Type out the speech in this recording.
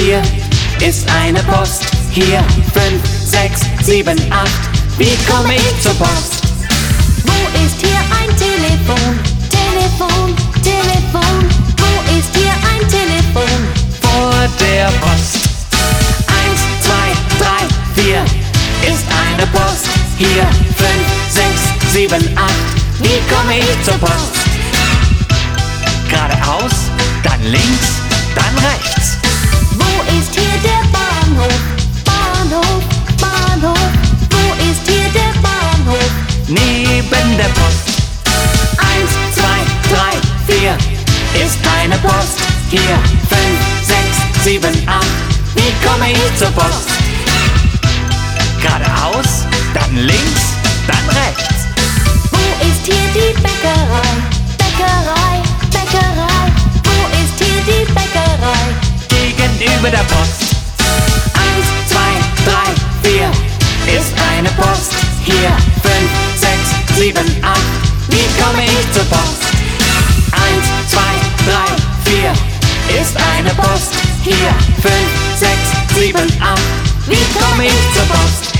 4 ist eine Post. Hier 5, 6, 7, 8. Wie komme ich zur Post? Wo ist hier ein Telefon? Telefon, Telefon. Wo ist hier ein Telefon? Vor der Post. 1, 2, 3, 4 ist eine Post. Hier 5, 6, 7, 8. Wie komme ich zur Post? Geradeaus, dann links, dann rechts. Wo ist hier der Bahnhof? Bahnhof, Bahnhof. Wo ist hier der Bahnhof? Neben der Post. 1, 2, 3, 4 ist eine Post. Hier 5, 6, 7, 8. Wie komme ich zur Post? Geradeaus, dann links, dann rechts. Wo ist hier die Bäckerei? Bäckerei, Bäckerei. Wo ist hier die Bäckerei? Gegenüber der Post. 1, 2, 3, 4 ist eine Post. Hier 5, 6, 7, 8. Wie komme ich zur Post? 1, 2, 3, 4 ist eine Post. Hier 5, 6, 7, 8. Wie komme ich zur Post?